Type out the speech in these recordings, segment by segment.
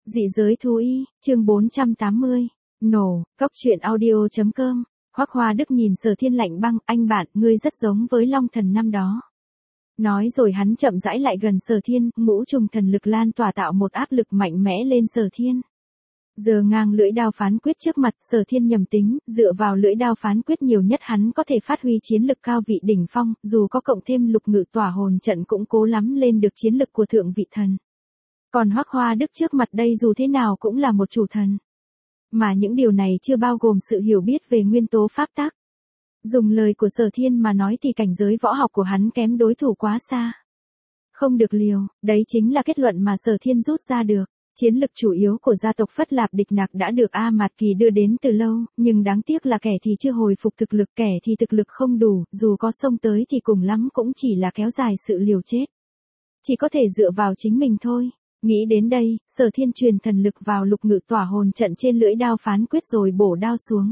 Dị giới thú y, chương 480. Nổ, cốc truyện audio.com. Hoắc Hoa Đức nhìn Sở Thiên lạnh băng, anh bạn, ngươi rất giống với Long Thần năm đó. Nói rồi hắn chậm rãi lại gần Sở Thiên, ngũ trùng thần lực lan tỏa tạo một áp lực mạnh mẽ lên Sở Thiên. Giờ ngang lưỡi đao phán quyết trước mặt, Sở Thiên nhầm tính, dựa vào lưỡi đao phán quyết nhiều nhất hắn có thể phát huy chiến lực cao vị đỉnh phong, dù có cộng thêm lục ngự tỏa hồn trận cũng cố lắm lên được chiến lực của thượng vị thần. Còn Hoắc Hoa Đức trước mặt đây dù thế nào cũng là một chủ thần. Mà những điều này chưa bao gồm sự hiểu biết về nguyên tố pháp tắc. Dùng lời của Sở Thiên mà nói thì cảnh giới võ học của hắn kém đối thủ quá xa. Không được liều, đấy chính là kết luận mà Sở Thiên rút ra được. Chiến lực chủ yếu của gia tộc Phất Lạp Địch Nặc đã được A Mạt Kỳ đưa đến từ lâu, nhưng đáng tiếc là kẻ thì chưa hồi phục thực lực, kẻ thì thực lực không đủ, dù có xông tới thì cùng lắm cũng chỉ là kéo dài sự liều chết. Chỉ có thể dựa vào chính mình thôi. Nghĩ đến đây, Sở Thiên truyền thần lực vào lục ngự tỏa hồn trận trên lưỡi đao phán quyết rồi bổ đao xuống.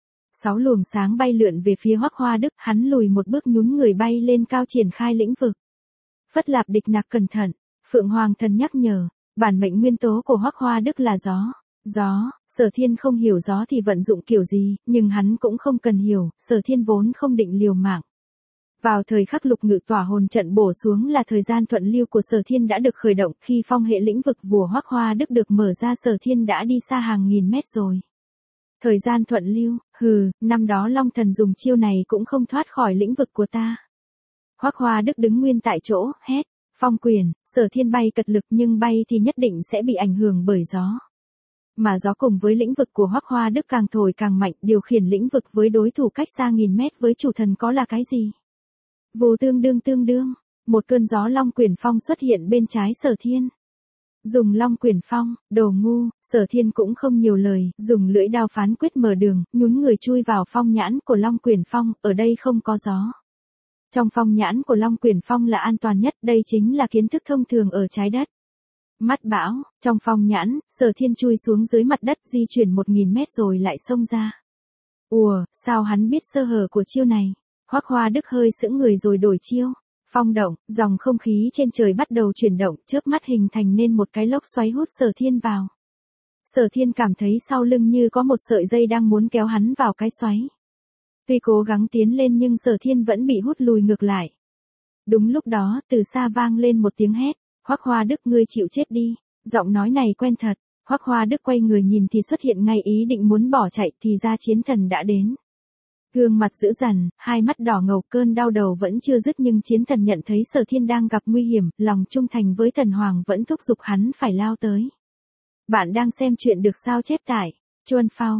6 luồng sáng bay lượn về phía Hoắc Hoa Đức, hắn lùi một bước nhún người bay lên cao triển khai lĩnh vực. Phất Lạp Địch Nặc cẩn thận, Phượng Hoàng Thần nhắc nhở, bản mệnh nguyên tố của Hoắc Hoa Đức là gió. Gió, Sở Thiên không hiểu gió thì vận dụng kiểu gì, nhưng hắn cũng không cần hiểu, Sở Thiên vốn không định liều mạng. Vào thời khắc lục ngự tỏa hồn trận bổ xuống là thời gian thuận lưu của Sở Thiên đã được khởi động, khi phong hệ lĩnh vực của Hoắc Hoa Đức được mở ra Sở Thiên đã đi xa hàng nghìn mét rồi. Thời gian thuận lưu, năm đó Long Thần dùng chiêu này cũng không thoát khỏi lĩnh vực của ta. Hoắc Hoa Đức đứng nguyên tại chỗ, hét, phong quyền, Sở Thiên bay cật lực nhưng bay thì nhất định sẽ bị ảnh hưởng bởi gió. Mà gió cùng với lĩnh vực của Hoắc Hoa Đức càng thổi càng mạnh, điều khiển lĩnh vực với đối thủ cách xa nghìn mét với chủ thần có là cái gì? Vù tương đương, một cơn gió long quyển phong xuất hiện bên trái Sở Thiên. Dùng long quyển phong, đồ ngu, Sở Thiên cũng không nhiều lời, dùng lưỡi đao phán quyết mở đường, nhún người chui vào phong nhãn của long quyển phong, ở đây không có gió. Trong phong nhãn của long quyển phong là an toàn nhất, đây chính là kiến thức thông thường ở trái đất. Mắt bão, trong phong nhãn, Sở Thiên chui xuống dưới mặt đất di chuyển 1000 mét rồi lại xông ra. Ùa, sao hắn biết sơ hở của chiêu này? Hoắc Hoa Đức hơi sững người rồi đổi chiêu. Phong động, dòng không khí trên trời bắt đầu chuyển động, chớp mắt hình thành nên một cái lốc xoáy hút Sở Thiên vào. Sở Thiên cảm thấy sau lưng như có một sợi dây đang muốn kéo hắn vào cái xoáy. Tuy cố gắng tiến lên nhưng Sở Thiên vẫn bị hút lùi ngược lại. Đúng lúc đó, từ xa vang lên một tiếng hét, Hoắc Hoa Đức ngươi chịu chết đi. Giọng nói này quen thật. Hoắc Hoa Đức quay người nhìn thì xuất hiện ngay ý định muốn bỏ chạy thì ra chiến thần đã đến. Gương mặt dữ dằn, hai mắt đỏ ngầu, cơn đau đầu vẫn chưa dứt nhưng chiến thần nhận thấy Sở Thiên đang gặp nguy hiểm, lòng trung thành với thần hoàng vẫn thúc giục hắn phải lao tới. Bạn đang xem chuyện được sao chép tại Chuan Phao,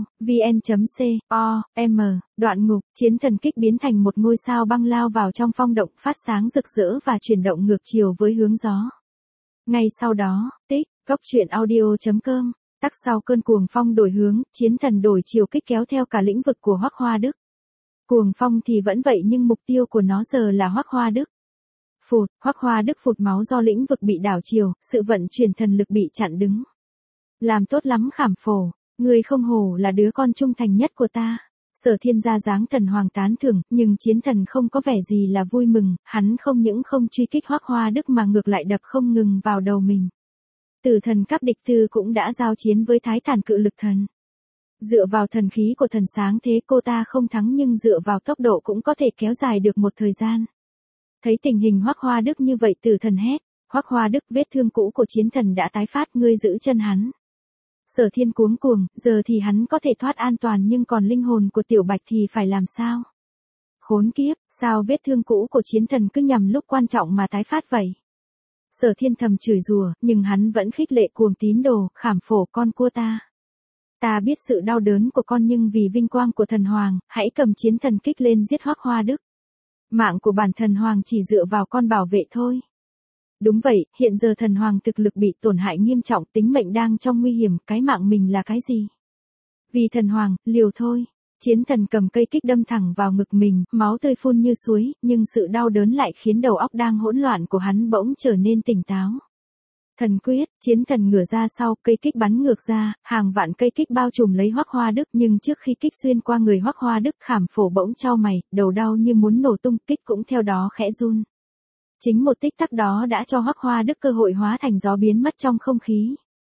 vn.com, đoạn ngục, chiến thần kích biến thành một ngôi sao băng lao vào trong phong động phát sáng rực rỡ và chuyển động ngược chiều với hướng gió. Ngay sau đó, cốc truyện audio.com, tắc sau cơn cuồng phong đổi hướng, chiến thần đổi chiều kích kéo theo cả lĩnh vực của Hoắc Hoa Đức. Cuồng phong thì vẫn vậy nhưng mục tiêu của nó giờ là Hoắc Hoa Đức. Phụt, Hoắc Hoa Đức phụt máu do lĩnh vực bị đảo chiều, sự vận chuyển thần lực bị chặn đứng. Làm tốt lắm Khảm Phổ, ngươi không hổ là đứa con trung thành nhất của ta. Sở Thiên ra dáng thần hoàng tán thưởng, nhưng chiến thần không có vẻ gì là vui mừng, hắn không những không truy kích Hoắc Hoa Đức mà ngược lại đập không ngừng vào đầu mình. Tử thần cấp địch tư cũng đã giao chiến với Thái Thản cự lực thần. Dựa vào thần khí của thần sáng thế cô ta không thắng nhưng dựa vào tốc độ cũng có thể kéo dài được một thời gian. Thấy tình hình Hoắc Hoa Đức như vậy tử thần hét, Hoắc Hoa Đức vết thương cũ của chiến thần đã tái phát ngươi giữ chân hắn. Sở Thiên cuống cuồng, giờ thì hắn có thể thoát an toàn nhưng còn linh hồn của Tiểu Bạch thì phải làm sao? Khốn kiếp, sao vết thương cũ của chiến thần cứ nhằm lúc quan trọng mà tái phát vậy? Sở Thiên thầm chửi rủa, nhưng hắn vẫn khích lệ cuồng tín đồ, Khảm Phổ con cua ta. Ta biết sự đau đớn của con nhưng vì vinh quang của thần hoàng, hãy cầm chiến thần kích lên giết Hoắc Hoa Đức. Mạng của bản thần hoàng chỉ dựa vào con bảo vệ thôi. Đúng vậy, hiện giờ thần hoàng thực lực bị tổn hại nghiêm trọng, tính mệnh đang trong nguy hiểm, cái mạng mình là cái gì? Vì thần hoàng, liều thôi. Chiến thần cầm cây kích đâm thẳng vào ngực mình, máu tươi phun như suối, nhưng sự đau đớn lại khiến đầu óc đang hỗn loạn của hắn bỗng trở nên tỉnh táo. Thần quyết, chiến thần ngửa ra sau, cây kích bắn ngược ra, hàng vạn cây kích bao trùm lấy Hoắc Hoa Đức, nhưng trước khi kích xuyên qua người Hoắc Hoa Đức, Khảm Phổ bỗng chau mày, đầu đau như muốn nổ tung, kích cũng theo đó khẽ run. Chính một tích tắc đó đã cho Hoắc Hoa Đức cơ hội hóa thành gió biến mất trong không khí.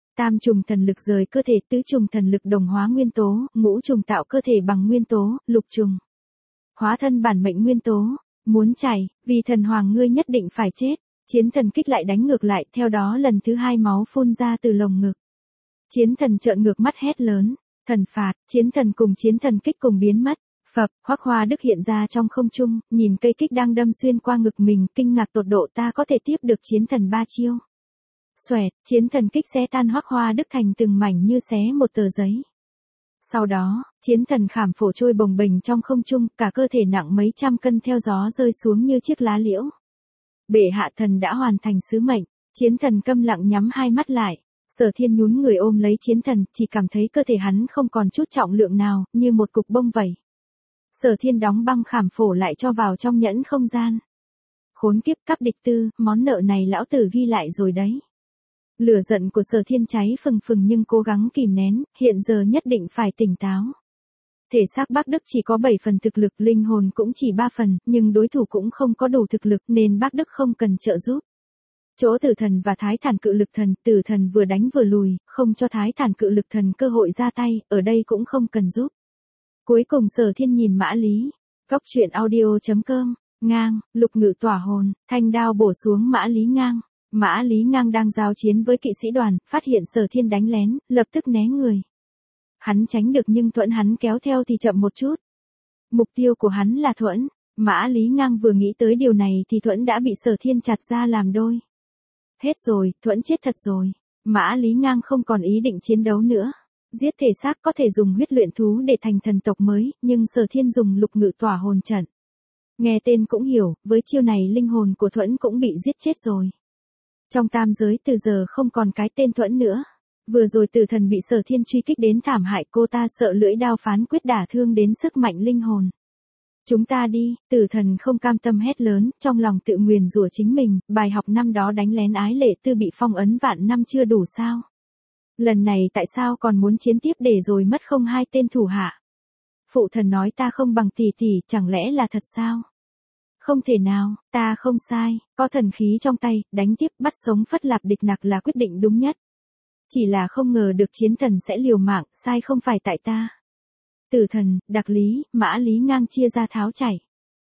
Tam trùng thần lực rời cơ thể, tứ trùng thần lực đồng hóa nguyên tố, ngũ trùng tạo cơ thể bằng nguyên tố, lục trùng hóa thân bản mệnh nguyên tố. Muốn chạy, vì thần hoàng ngươi nhất định phải chết. Chiến thần kích lại đánh ngược lại, theo đó lần thứ 2 máu phun ra từ lồng ngực. Chiến thần trợn ngược mắt hét lớn, thần phạt, chiến thần cùng chiến thần kích cùng biến mất. Phập, Hoắc Hoa Đức hiện ra trong không trung, nhìn cây kích đang đâm xuyên qua ngực mình, kinh ngạc tột độ, ta có thể tiếp được chiến thần 3 chiêu. Xoẹt, chiến thần kích xé tan Hoắc Hoa Đức thành từng mảnh như xé một tờ giấy. Sau đó, chiến thần khảm phổ trôi bồng bềnh trong không trung, cả cơ thể nặng mấy trăm cân theo gió rơi xuống như chiếc lá liễu. Bệ hạ thần đã hoàn thành sứ mệnh, chiến thần câm lặng nhắm hai mắt lại. Sở Thiên nhún người ôm lấy chiến thần, chỉ cảm thấy cơ thể hắn không còn chút trọng lượng nào, như một cục bông vậy. Sở Thiên đóng băng khảm phổ lại cho vào trong nhẫn không gian. Khốn kiếp, cắp địch tư, món nợ này lão tử ghi lại rồi đấy. Lửa giận của Sở Thiên cháy phừng phừng nhưng cố gắng kìm nén, hiện giờ nhất định phải tỉnh táo. Thể xác Bác Đức chỉ có 7 phần thực lực, linh hồn cũng chỉ 3 phần, nhưng đối thủ cũng không có đủ thực lực nên Bác Đức không cần trợ giúp. Chỗ Tử Thần và Thái Thản Cự Lực Thần, Tử Thần vừa đánh vừa lùi, không cho Thái Thản Cự Lực Thần cơ hội ra tay, ở đây cũng không cần giúp. Cuối cùng Sở Thiên nhìn Mã Lý. Góc truyện audio.com, ngang, lục ngự tỏa hồn, thanh đao bổ xuống Mã Lý ngang. Mã Lý ngang đang giao chiến với kỵ sĩ đoàn, phát hiện Sở Thiên đánh lén, lập tức né người. Hắn tránh được nhưng thuẫn hắn kéo theo thì chậm một chút. Mục tiêu của hắn là thuẫn. Mã Lý ngang vừa nghĩ tới điều này thì thuẫn đã bị Sở Thiên chặt ra làm đôi. Hết rồi, thuẫn chết thật rồi. Mã Lý ngang không còn ý định chiến đấu nữa. Giết thể xác có thể dùng huyết luyện thú để thành thần tộc mới, nhưng Sở Thiên dùng lục ngự tỏa hồn trận. Nghe tên cũng hiểu, với chiêu này linh hồn của thuẫn cũng bị giết chết rồi. Trong tam giới từ giờ không còn cái tên thuẫn nữa. Vừa rồi Tử Thần bị Sở Thiên truy kích đến thảm hại, cô ta sợ lưỡi đao phán quyết đả thương đến sức mạnh linh hồn. Chúng ta đi, Tử Thần không cam tâm hét lớn, trong lòng tự nguyền rủa chính mình, bài học năm đó đánh lén Ái Lệ Tư bị phong ấn vạn năm chưa đủ sao? Lần này tại sao còn muốn chiến tiếp để rồi mất không 2 tên thủ hạ? Phụ thần nói ta không bằng tỷ tỷ, chẳng lẽ là thật sao? Không thể nào, ta không sai, có thần khí trong tay, đánh tiếp bắt sống Phất Lạp Địch Nặc là quyết định đúng nhất. Chỉ là không ngờ được chiến thần sẽ liều mạng, sai không phải tại ta. Tử Thần, Đặc Lý, Mã Lý ngang chia ra tháo chạy.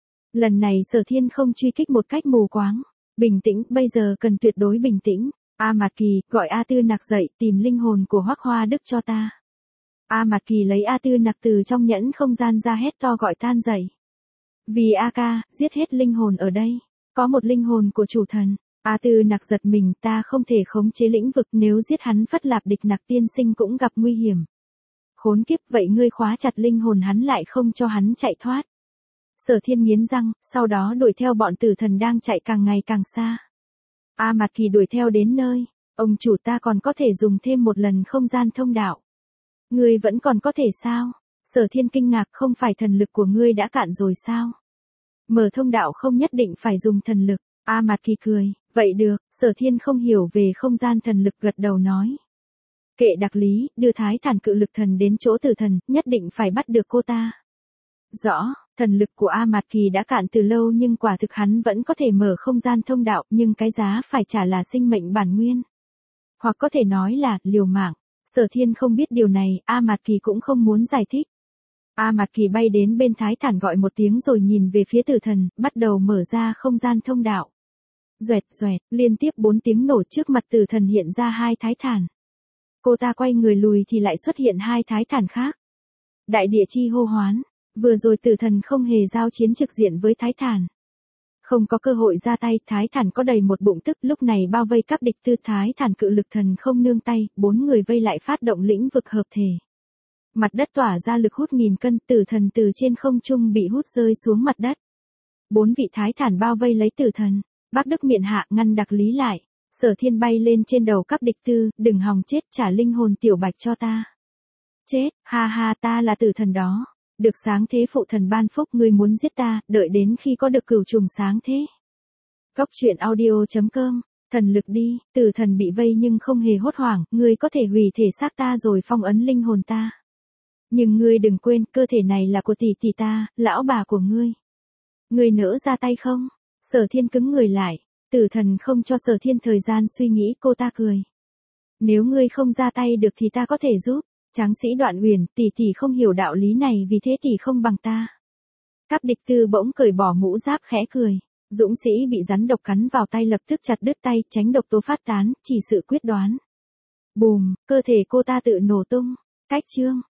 Lần này Sở Thiên không truy kích một cách mù quáng. Bình tĩnh, bây giờ cần tuyệt đối bình tĩnh. A Mạt Kỳ, gọi A Tư Nặc dậy, tìm linh hồn của Hoắc Hoa Đức cho ta. A Mạt Kỳ lấy A Tư Nặc từ trong nhẫn không gian ra hét to gọi tan dậy. Vì A ca, giết hết linh hồn ở đây. Có một linh hồn của chủ thần. A Tư Nặc giật mình, ta không thể khống chế lĩnh vực, nếu giết hắn Phất Lạp Địch Nặc tiên sinh cũng gặp nguy hiểm. Khốn kiếp, vậy ngươi khóa chặt linh hồn hắn lại không cho hắn chạy thoát. Sở Thiên nghiến răng, sau đó đuổi theo bọn Tử Thần đang chạy càng ngày càng xa. A Mạt Kỳ đuổi theo đến nơi, ông chủ ta còn có thể dùng thêm một lần không gian thông đạo. Ngươi vẫn còn có thể sao? Sở Thiên kinh ngạc, không phải thần lực của ngươi đã cạn rồi sao? Mở thông đạo không nhất định phải dùng thần lực. A Mạt Kỳ cười, vậy được, Sở Thiên không hiểu về không gian thần lực gật đầu nói. Kệ Đặc Lý, đưa Thái Thản Cự Lực Thần đến chỗ Tử Thần, nhất định phải bắt được cô ta. Rõ, thần lực của A Mạt Kỳ đã cạn từ lâu nhưng quả thực hắn vẫn có thể mở không gian thông đạo, nhưng cái giá phải trả là sinh mệnh bản nguyên. Hoặc có thể nói là, liều mạng. Sở Thiên không biết điều này, A Mạt Kỳ cũng không muốn giải thích. A Mạt Kỳ bay đến bên Thái Thản gọi một tiếng rồi nhìn về phía Tử Thần, bắt đầu mở ra không gian thông đạo. Doẹt doẹt, liên tiếp 4 tiếng nổ trước mặt Tử Thần hiện ra 2 Thái Thản. Cô ta quay người lùi thì lại xuất hiện 2 Thái Thản khác. Đại địa chi hô hoán, vừa rồi Tử Thần không hề giao chiến trực diện với Thái Thản. Không có cơ hội ra tay, Thái Thản có đầy một bụng tức, lúc này bao vây cắp địch tư. Thái Thản Cự Lực Thần không nương tay, 4 người vây lại phát động lĩnh vực hợp thể. Mặt đất tỏa ra lực hút nghìn cân, Tử Thần từ trên không trung bị hút rơi xuống mặt đất. 4 vị Thái Thản bao vây lấy Tử Thần. Bác Đức miện hạ ngăn Đặc Lý lại. Sở Thiên bay lên trên đầu cắp địch tư, đừng hòng chết, trả linh hồn tiểu bạch cho ta. Chết, ha ha, ta là Tử Thần đó. Được sáng thế phụ thần ban phúc, ngươi muốn giết ta, đợi đến khi có được cửu trùng sáng thế. Góc truyện audio.com, thần lực đi, Tử Thần bị vây nhưng không hề hốt hoảng, ngươi có thể hủy thể xác ta rồi phong ấn linh hồn ta. Nhưng ngươi đừng quên, cơ thể này là của tỷ tỷ ta, lão bà của ngươi. Ngươi nỡ ra tay không? Sở Thiên cứng người lại, Tử Thần không cho Sở Thiên thời gian suy nghĩ, cô ta cười. Nếu ngươi không ra tay được thì ta có thể giúp. Tráng sĩ Đoạn Uyển, tỷ không hiểu đạo lý này vì thế tỷ không bằng ta. Cáp Địch Tư bỗng cởi bỏ mũ giáp khẽ cười. Dũng sĩ bị rắn độc cắn vào tay lập tức chặt đứt tay, tránh độc tố phát tán, chỉ sự quyết đoán. Bùm, cơ thể cô ta tự nổ tung. Cách chương.